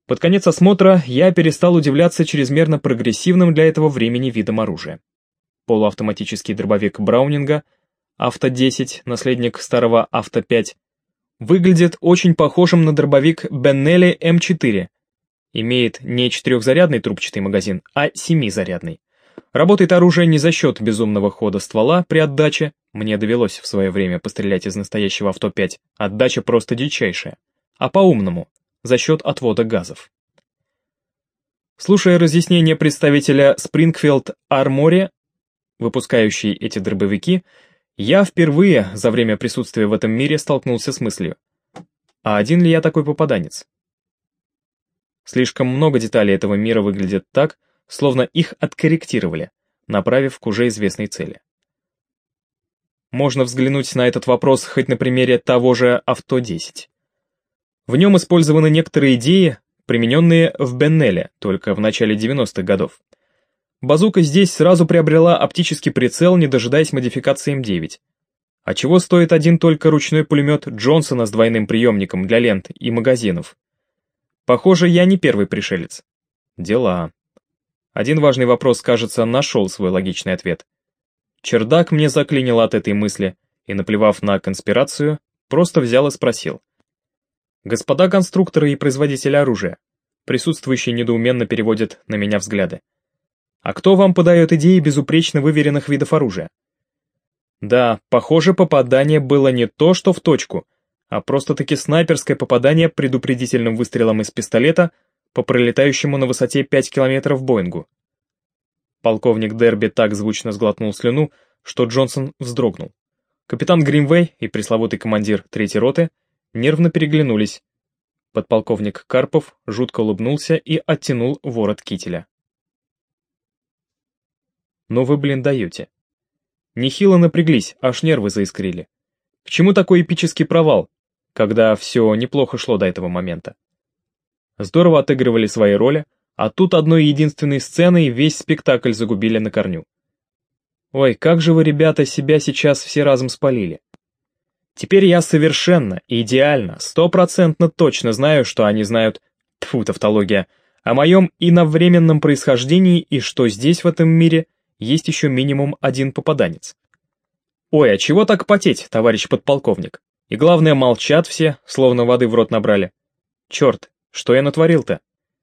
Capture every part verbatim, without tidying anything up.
Под конец осмотра я перестал удивляться чрезмерно прогрессивным для этого времени видом оружия. Полуавтоматический дробовик Браунинга, Авто десять, наследник старого Авто пять, выглядит очень похожим на дробовик Беннелли эм четыре. Имеет не четырехзарядный трубчатый магазин, а семизарядный. Работает оружие не за счет безумного хода ствола при отдаче, мне довелось в свое время пострелять из настоящего Авто пять, отдача просто дичайшая, а по-умному, за счет отвода газов. Слушая разъяснения представителя Springfield Armory, выпускающей эти дробовики, я впервые за время присутствия в этом мире столкнулся с мыслью: а один ли я такой попаданец? Слишком много деталей этого мира выглядят так, словно их откорректировали, направив к уже известной цели. Можно взглянуть на этот вопрос хоть на примере того же Авто десять. В нем использованы некоторые идеи, примененные в Беннелле только в начале девяностых годов. Базука здесь сразу приобрела оптический прицел, не дожидаясь модификации эм девять. А чего стоит один только ручной пулемет Джонсона с двойным приемником для лент и магазинов? Похоже, я не первый пришелец. Дела. Один важный вопрос, кажется, нашел свой логичный ответ. Чердак мне заклинил от этой мысли, и, наплевав на конспирацию, просто взял и спросил: «Господа конструкторы и производители оружия», присутствующие недоуменно переводят на меня взгляды, «а кто вам подает идеи безупречно выверенных видов оружия?» Да, похоже, попадание было не то, что в точку, а просто-таки снайперское попадание предупредительным выстрелом из пистолета по пролетающему на высоте пять километров Боингу. Полковник Дерби так звучно сглотнул слюну, что Джонсон вздрогнул. Капитан Гримвей и пресловутый командир третьей роты нервно переглянулись. Подполковник Карпов жутко улыбнулся и оттянул ворот кителя. «Ну вы, блин, даете». Нехило напряглись, аж нервы заискрили. К чему такой эпический провал, когда все неплохо шло до этого момента? Здорово отыгрывали свои роли, а тут одной единственной сценой весь спектакль загубили на корню. Ой, как же вы, ребята, себя сейчас все разом спалили. Теперь я совершенно, идеально, стопроцентно точно знаю, что они знают, тьфу, тавтология, о моем иновременном происхождении и что здесь, в этом мире, есть еще минимум один попаданец. Ой, а чего так потеть, товарищ подполковник? И главное, молчат все, словно воды в рот набрали. Черт, что я натворил-то?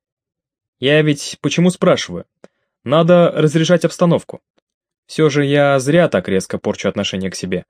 Я ведь почему спрашиваю? Надо разряжать обстановку. Все же я зря так резко порчу отношение к себе.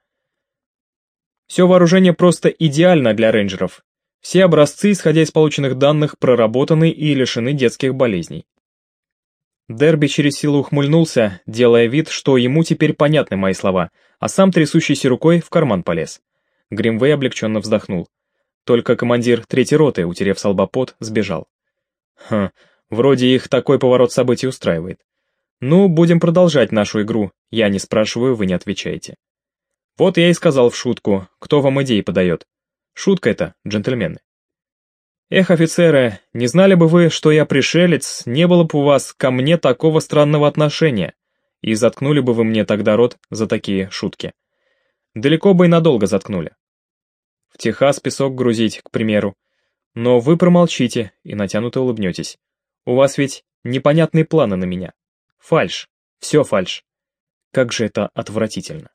Все вооружение просто идеально для рейнджеров. Все образцы, исходя из полученных данных, проработаны и лишены детских болезней. Дерби через силу ухмыльнулся, делая вид, что ему теперь понятны мои слова, а сам трясущейся рукой в карман полез. Гримвей облегченно вздохнул. Только командир третьей роты, утерев с лба пот, сбежал. Хм, вроде их такой поворот событий устраивает. Ну, будем продолжать нашу игру, я не спрашиваю, вы не отвечаете. Вот я и сказал в шутку, кто вам идеи подает. Шутка это, джентльмены. Эх, офицеры, не знали бы вы, что я пришелец, не было бы у вас ко мне такого странного отношения, и заткнули бы вы мне тогда рот за такие шутки. Далеко бы и надолго заткнули. В Техас песок грузить, к примеру. Но вы промолчите и натянуто улыбнетесь. У вас ведь непонятные планы на меня. Фальшь, все фальшь. Как же это отвратительно.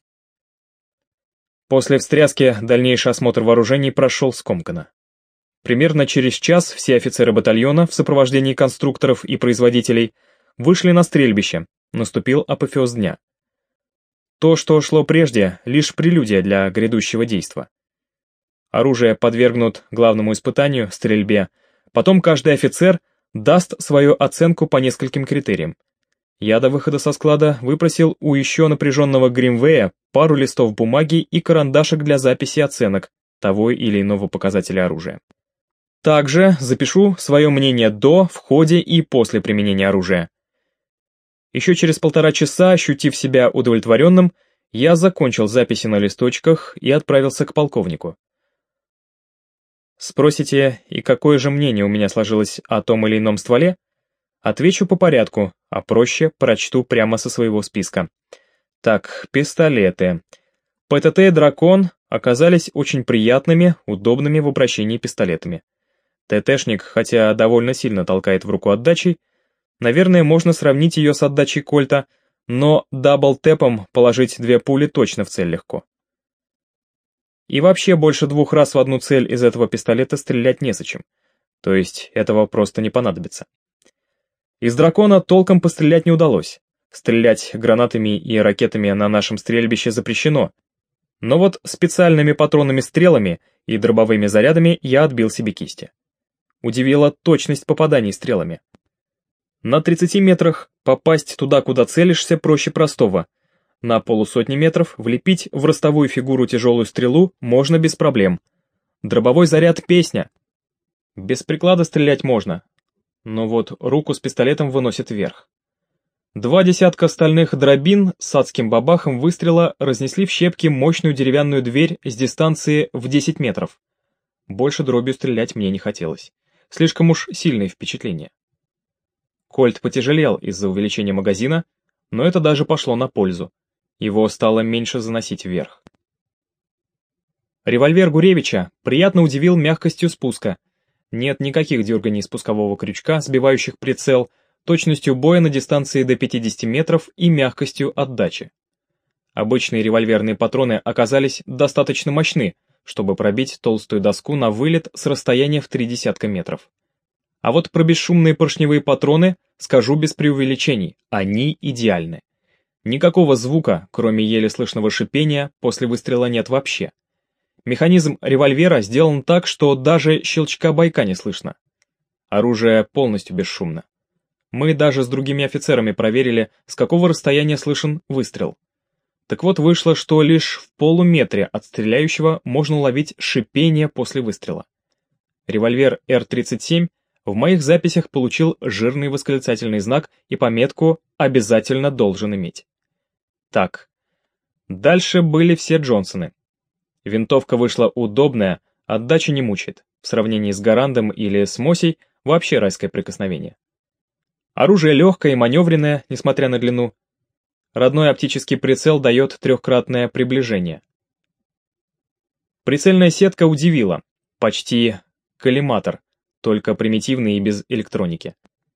После встряски дальнейший осмотр вооружений прошел скомканно. Примерно через час все офицеры батальона в сопровождении конструкторов и производителей вышли на стрельбище, наступил апофеоз дня. То, что шло прежде, лишь прелюдия для грядущего действа. Оружие подвергнут главному испытанию, стрельбе, потом каждый офицер даст свою оценку по нескольким критериям. Я до выхода со склада выпросил у еще напряженного Гримвея пару листов бумаги и карандашик для записи оценок того или иного показателя оружия. Также запишу свое мнение до, в ходе и после применения оружия. Еще через полтора часа, ощутив себя удовлетворенным, я закончил записи на листочках и отправился к полковнику. Спросите, и какое же мнение у меня сложилось о том или ином стволе? Отвечу по порядку, а проще прочту прямо со своего списка. Так, пистолеты. ПТТ «Дракон» оказались очень приятными, удобными в обращении пистолетами. ТТшник, хотя довольно сильно толкает в руку отдачей, наверное, можно сравнить ее с отдачей кольта, но дабл-тэпом положить две пули точно в цель легко. И вообще больше двух раз в одну цель из этого пистолета стрелять незачем, то есть этого просто не понадобится. Из дракона толком пострелять не удалось. Стрелять гранатами и ракетами на нашем стрельбище запрещено. Но вот специальными патронными-стрелами и дробовыми зарядами я отбил себе кисти. Удивила точность попаданий стрелами. На тридцати метрах попасть туда, куда целишься, проще простого. На полусотни метров влепить в ростовую фигуру тяжелую стрелу можно без проблем. Дробовой заряд — песня. Без приклада стрелять можно, но вот руку с пистолетом выносит вверх. Два десятка стальных дробин с адским бабахом выстрела разнесли в щепки мощную деревянную дверь с дистанции в десять метров. Больше дробью стрелять мне не хотелось. Слишком уж сильное впечатление. Кольт потяжелел из-за увеличения магазина, но это даже пошло на пользу. Его стало меньше заносить вверх. Револьвер Гуревича приятно удивил мягкостью спуска. Нет никаких дерганий спускового крючка, сбивающих прицел, точностью боя на дистанции до пятидесяти метров и мягкостью отдачи. Обычные револьверные патроны оказались достаточно мощны, чтобы пробить толстую доску на вылет с расстояния в три десятка метров. А вот про бесшумные поршневые патроны скажу без преувеличений, они идеальны. Никакого звука, кроме еле слышного шипения, после выстрела нет вообще. Механизм револьвера сделан так, что даже щелчка байка не слышно. Оружие полностью бесшумно. Мы даже с другими офицерами проверили, с какого расстояния слышен выстрел. Так вот вышло, что лишь в полуметре от стреляющего можно уловить шипение после выстрела. Револьвер эр тридцать семь в моих записях получил жирный восклицательный знак и пометку «Обязательно должен иметь». Так, дальше были все Джонсоны. Винтовка вышла удобная, отдача не мучает. В сравнении с Гарандом или с Мосей вообще райское прикосновение. Оружие легкое и маневренное, несмотря на длину. Родной оптический прицел дает трехкратное приближение. Прицельная сетка удивила. Почти коллиматор, только примитивный и без электроники.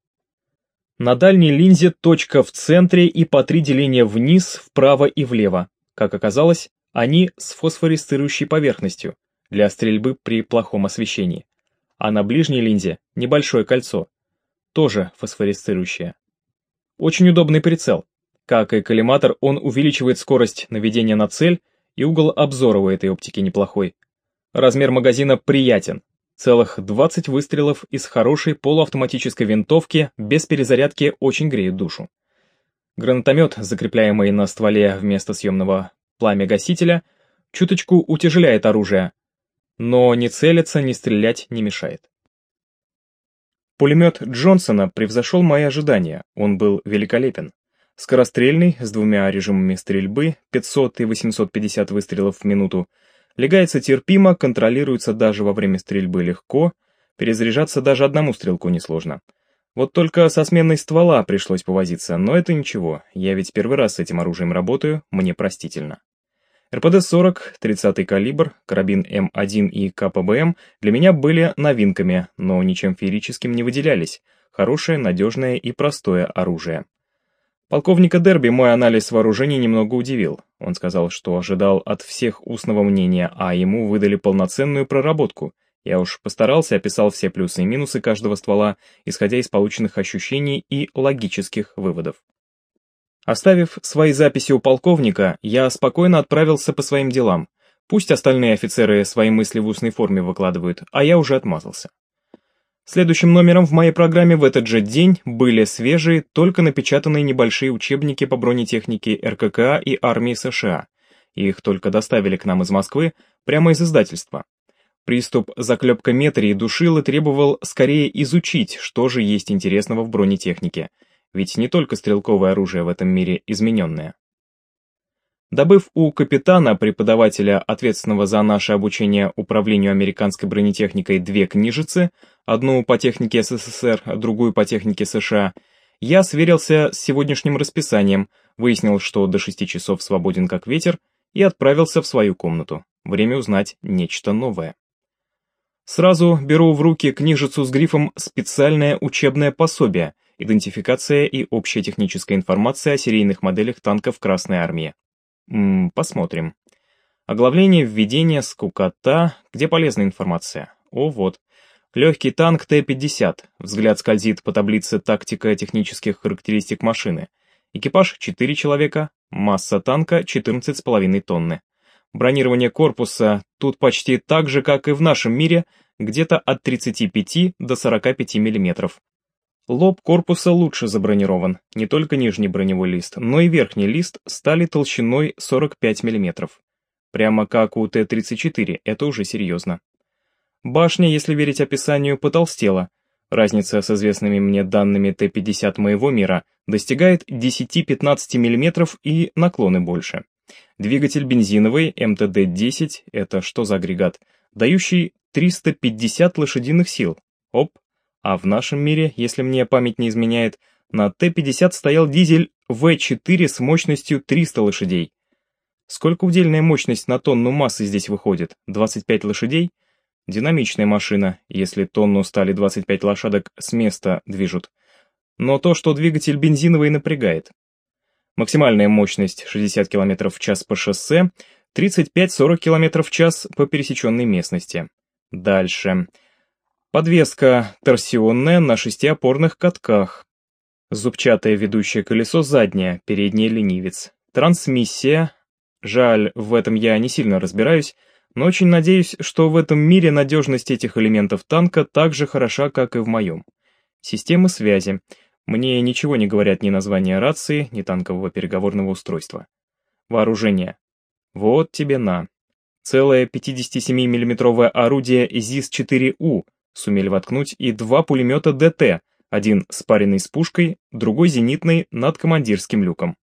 На дальней линзе точка в центре и по три деления вниз, вправо и влево. Как оказалось, они с фосфорисцирующей поверхностью для стрельбы при плохом освещении. А на ближней линзе небольшое кольцо, тоже фосфорисцирующее. Очень удобный прицел. Как и коллиматор, он увеличивает скорость наведения на цель, и угол обзора у этой оптики неплохой. Размер магазина приятен. Целых двадцать выстрелов из хорошей полуавтоматической винтовки без перезарядки очень греют душу. Гранатомет, закрепляемый на стволе вместо съемного пламя-гасителя, чуточку утяжеляет оружие, но ни целиться, ни стрелять не мешает. Пулемет Джонсона превзошел мои ожидания, он был великолепен. Скорострельный, с двумя режимами стрельбы, пятьсот и восемьсот пятьдесят выстрелов в минуту, легается терпимо, контролируется даже во время стрельбы легко, перезаряжаться даже одному стрелку несложно. Вот только со сменой ствола пришлось повозиться, но это ничего, я ведь первый раз с этим оружием работаю, мне простительно. эр пэ дэ сорок, тридцатый калибр, карабин эм один и ка пэ бэ эм для меня были новинками, но ничем феерическим не выделялись, хорошее, надежное и простое оружие. Полковника Дерби мой анализ вооружений немного удивил. Он сказал, что ожидал от всех устного мнения, а ему выдали полноценную проработку. Я уж постарался, описал все плюсы и минусы каждого ствола, исходя из полученных ощущений и логических выводов. Оставив свои записи у полковника, я спокойно отправился по своим делам. Пусть остальные офицеры свои мысли в устной форме выкладывают, а я уже отмазался. Следующим номером в моей программе в этот же день были свежие, только напечатанные небольшие учебники по бронетехнике эр ка ка а и армии США. Их только доставили к нам из Москвы, прямо из издательства. Приступ заклепкометрии душил и требовал скорее изучить, что же есть интересного в бронетехнике, ведь не только стрелковое оружие в этом мире измененное. Добыв у капитана, преподавателя, ответственного за наше обучение управлению американской бронетехникой, две книжицы, одну по технике эс эс эс эр, другую по технике США, я сверился с сегодняшним расписанием, выяснил, что до шести часов свободен как ветер, и отправился в свою комнату. Время узнать нечто новое. Сразу беру в руки книжицу с грифом «Специальное учебное пособие. Идентификация и общая техническая информация о серийных моделях танков Красной Армии». М, посмотрим. Оглавление, введение, скукота. Где полезная информация? О, вот. Легкий танк Т пятьдесят. Взгляд скользит по таблице «Тактика технических характеристик машины». Экипаж четыре человека. Масса танка четырнадцать с половиной тонны. Бронирование корпуса тут почти так же, как и в нашем мире, где-то от тридцати пяти до сорока пяти миллиметров. Лоб корпуса лучше забронирован, не только нижний броневой лист, но и верхний лист стали толщиной сорок пять миллиметров. Прямо как у Т тридцать четыре, это уже серьезно. Башня, если верить описанию, потолстела. Разница с известными мне данными Т пятьдесят моего мира достигает десяти-пятнадцати миллиметров и наклоны больше. Двигатель бензиновый М Т Д десять, это что за агрегат, дающий триста пятьдесят лошадиных сил. Оп. А в нашем мире, если мне память не изменяет, на Т пятьдесят стоял дизель В четыре с мощностью триста лошадей. Сколько удельная мощность на тонну массы здесь выходит? двадцать пять лошадей? Динамичная машина, если тонну стали двадцать пять лошадок с места движут. Но то, что двигатель бензиновый, напрягает. Максимальная мощность шестьдесят километров в час по шоссе, тридцать пять-сорок километров в час по пересеченной местности. Дальше. Подвеска торсионная на шести опорных катках. Зубчатое ведущее колесо заднее, передний ленивец. Трансмиссия. Жаль, в этом я не сильно разбираюсь, но очень надеюсь, что в этом мире надежность этих элементов танка так же хороша, как и в моем. Системы связи. Мне ничего не говорят ни названия рации, ни танкового переговорного устройства. Вооружение. Вот тебе на. Целое пятидесятисемимиллиметровое орудие ЗИС четыре У сумели воткнуть и два пулемета Д Т, один спаренный с пушкой, другой зенитный над командирским люком.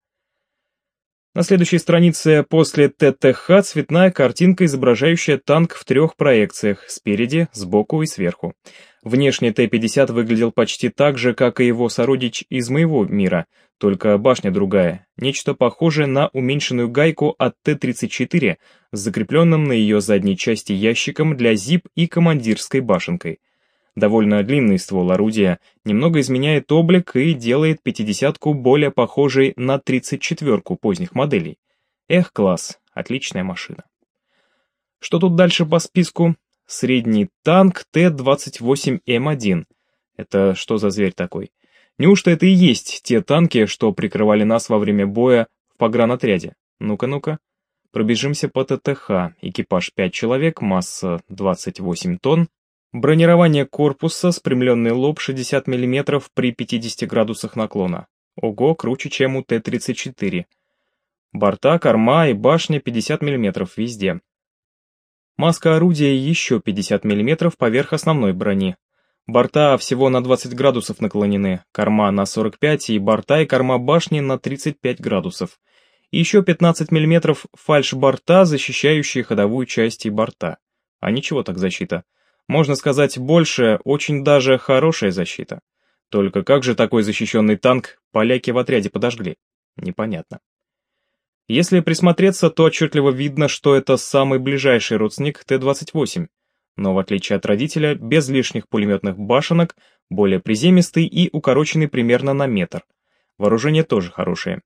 На следующей странице после Т Т Х цветная картинка, изображающая танк в трех проекциях, спереди, сбоку и сверху. Внешне Т пятьдесят выглядел почти так же, как и его сородич из моего мира, только башня другая, нечто похожее на уменьшенную гайку от Т тридцать четыре с закрепленным на ее задней части ящиком для зип и командирской башенкой. Довольно длинный ствол орудия немного изменяет облик и делает пятидесятку более похожей на тридцать четверку поздних моделей. Эх, класс, отличная машина. Что тут дальше по списку? Средний танк Т двадцать восемь М один. Это что за зверь такой? Неужто это и есть те танки, что прикрывали нас во время боя в погранотряде? Ну-ка, ну-ка. Пробежимся по Т Т Х. Экипаж пять человек, масса двадцать восемь тонн. Бронирование корпуса, спрямленный лоб шестьдесят миллиметров при пятидесяти градусах наклона. Ого, круче, чем у Т тридцать четыре. Борта, корма и башня пятьдесят миллиметров везде. Маска орудия еще пятьдесят миллиметров поверх основной брони. Борта всего на двадцать градусов наклонены, корма на сорок пять и борта и корма башни на тридцать пять градусов. И еще пятнадцать миллиметров фальш-борта, защищающие ходовую часть и борта. А ничего так защита. Можно сказать, больше, очень даже хорошая защита. Только как же такой защищенный танк поляки в отряде подожгли? Непонятно. Если присмотреться, то отчетливо видно, что это самый ближайший родственник Т двадцать восемь, но в отличие от родителя, без лишних пулеметных башенок, более приземистый и укороченный примерно на метр. Вооружение тоже хорошее.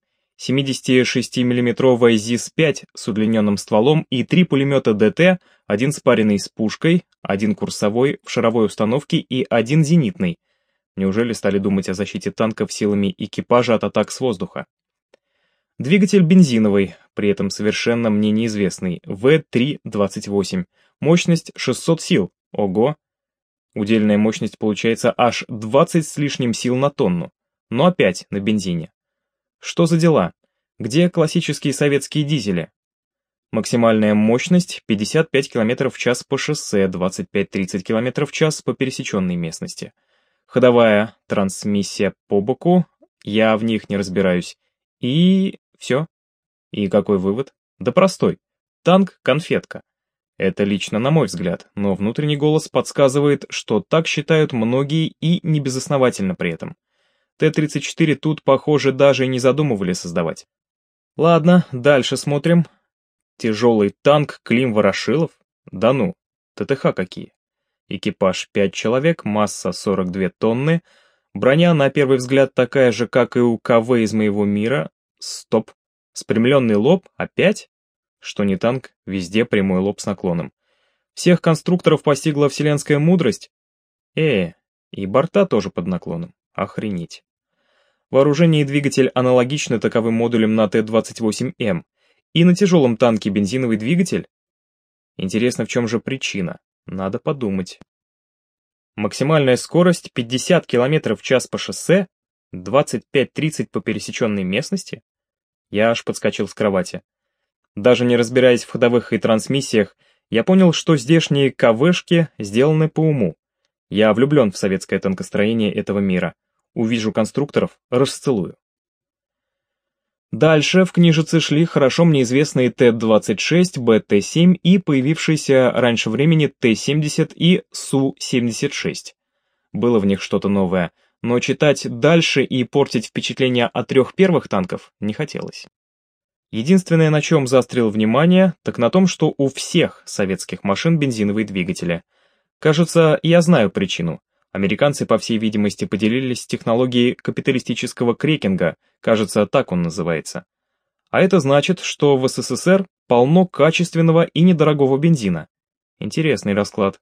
семидесятишестимиллиметровая ЗИС пять с удлиненным стволом и три пулемета Д Т, один спаренный с пушкой, один курсовой в шаровой установке и один зенитный. Неужели стали думать о защите танков силами экипажа от атак с воздуха? Двигатель бензиновый, при этом совершенно мне неизвестный, В три двадцать восемь, мощность шестьсот сил, ого! Удельная мощность получается аж двадцать с лишним сил на тонну, но опять на бензине. Что за дела? Где классические советские дизели? Максимальная мощность пятьдесят пять километров в час по шоссе, двадцать пять-тридцать километров в час по пересеченной местности. Ходовая трансмиссия по боку, я в них не разбираюсь. И все. И какой вывод? Да простой. Танк-конфетка. Это лично на мой взгляд, но внутренний голос подсказывает, что так считают многие и не безосновательно при этом. Т тридцать четыре тут, похоже, даже и не задумывали создавать. Ладно, дальше смотрим. Тяжелый танк Клим Ворошилов? Да ну, Т Т Х какие. Экипаж пять человек, масса сорок две тонны, броня на первый взгляд такая же, как и у КВ из моего мира. Стоп. Спрямленный лоб? Опять? Что не танк, везде прямой лоб с наклоном. Всех конструкторов постигла вселенская мудрость? Э, и борта тоже под наклоном. Охренеть. Вооружение и двигатель аналогичны таковым модулям на Т двадцать восемь М. И на тяжелом танке бензиновый двигатель? Интересно, в чем же причина? Надо подумать. Максимальная скорость пятьдесят километров в час по шоссе, двадцать пять тридцать по пересеченной местности? Я аж подскочил с кровати. Даже не разбираясь в ходовых и трансмиссиях, я понял, что здешние КВшки сделаны по уму. Я влюблен в советское танкостроение этого мира. Увижу конструкторов, расцелую. Дальше в книжице шли хорошо мне известные Т двадцать шесть, Б Т семь и появившиеся раньше времени Т семьдесят и Су семьдесят шесть. Было в них что-то новое, но читать дальше и портить впечатление от трех первых танков не хотелось. Единственное, на чем заострил внимание, так на том, что у всех советских машин бензиновые двигатели. Кажется, я знаю причину. Американцы, по всей видимости, поделились технологией капиталистического крекинга, кажется, так он называется. А это значит, что в С С С Р полно качественного и недорогого бензина. Интересный расклад.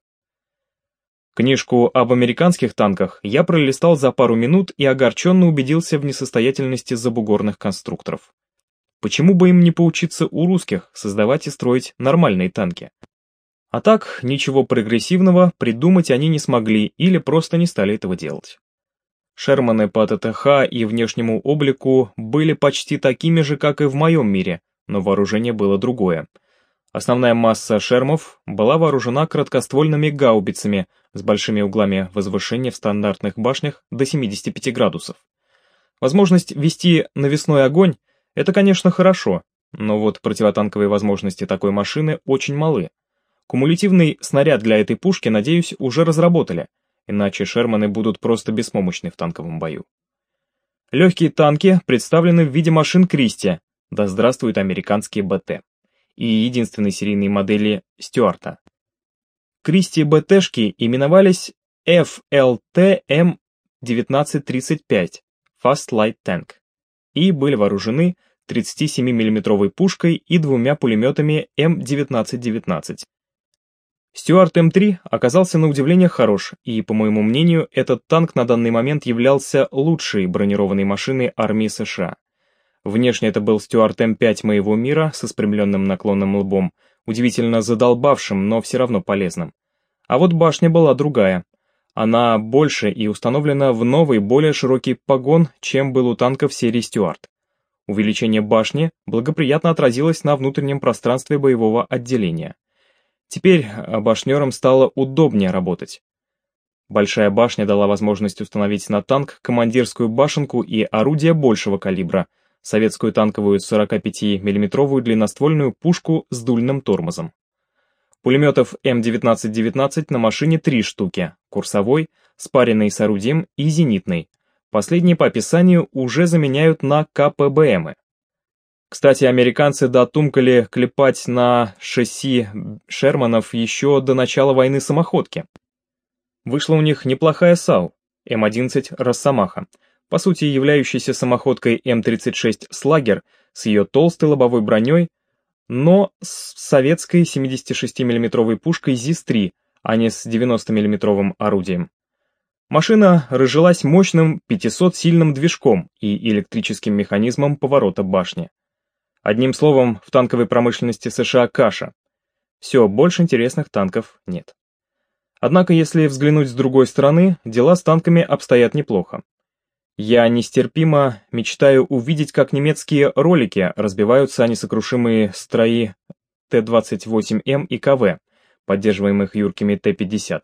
Книжку об американских танках я пролистал за пару минут и огорченно убедился в несостоятельности забугорных конструкторов. Почему бы им не поучиться у русских создавать и строить нормальные танки? А так, ничего прогрессивного придумать они не смогли или просто не стали этого делать. Шерманы по Т Т Х и внешнему облику были почти такими же, как и в моем мире, но вооружение было другое. Основная масса шермов была вооружена краткоствольными гаубицами с большими углами возвышения в стандартных башнях до семидесяти пяти градусов. Возможность вести навесной огонь — это, конечно, хорошо, но вот противотанковые возможности такой машины очень малы. Кумулятивный снаряд для этой пушки, надеюсь, уже разработали, иначе шерманы будут просто беспомощны в танковом бою. Легкие танки представлены в виде машин Кристи, да здравствуют американские Б Т, и единственной серийной модели Стюарта. Кристи Б Т-шки именовались Ф Л Т М девятнадцать тридцать пять Fast Light Tank и были вооружены тридцатисемимиллиметровой пушкой и двумя пулеметами М девятнадцать девятнадцать. Стюарт М три оказался на удивление хорош, и, по моему мнению, этот танк на данный момент являлся лучшей бронированной машиной армии США. Внешне это был Стюарт М пять моего мира со спрямленным наклонным лбом, удивительно задолбавшим, но все равно полезным. А вот башня была другая. Она больше и установлена в новый, более широкий погон, чем был у танков серии Стюарт. Увеличение башни благоприятно отразилось на внутреннем пространстве боевого отделения. Теперь башнерам стало удобнее работать. Большая башня дала возможность установить на танк командирскую башенку и орудие большего калибра, советскую танковую сорокапятимиллиметровую длинноствольную пушку с дульным тормозом. Пулеметов М девятнадцать девятнадцать на машине три штуки, курсовой, спаренный с орудием и зенитный. Последние по описанию уже заменяют на К П Б Мы. Кстати, американцы дотумкали клепать на шасси Шерманов еще до начала войны самоходки. Вышла у них неплохая САУ, М одиннадцать Росомаха, по сути являющаяся самоходкой М тридцать шесть Слагер с ее толстой лобовой броней, но с советской семидесятишестимиллиметровой пушкой ЗИС три, а не с девяностомиллиметровым орудием. Машина разжилась мощным пятисотсильным движком и электрическим механизмом поворота башни. Одним словом, в танковой промышленности США каша. Все, больше интересных танков нет. Однако, если взглянуть с другой стороны, дела с танками обстоят неплохо. Я нестерпимо мечтаю увидеть, как немецкие ролики разбиваются о несокрушимые строи Т двадцать восемь М и К В, поддерживаемых юркими Т пятьдесят.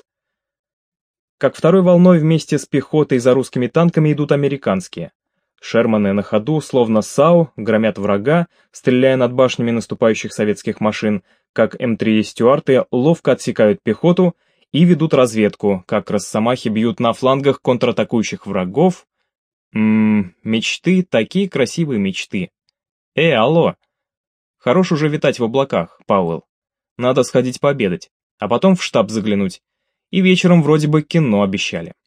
Как второй волной вместе с пехотой за русскими танками идут американские. Шерманы на ходу, словно САУ, громят врага, стреляя над башнями наступающих советских машин, как М три Стюарты ловко отсекают пехоту и ведут разведку, как росомахи бьют на флангах контратакующих врагов. Ммм, мечты, такие красивые мечты. Э, алло. Хорош уже витать в облаках, Пауэлл. Надо сходить пообедать, а потом в штаб заглянуть. и вечером вроде бы кино обещали.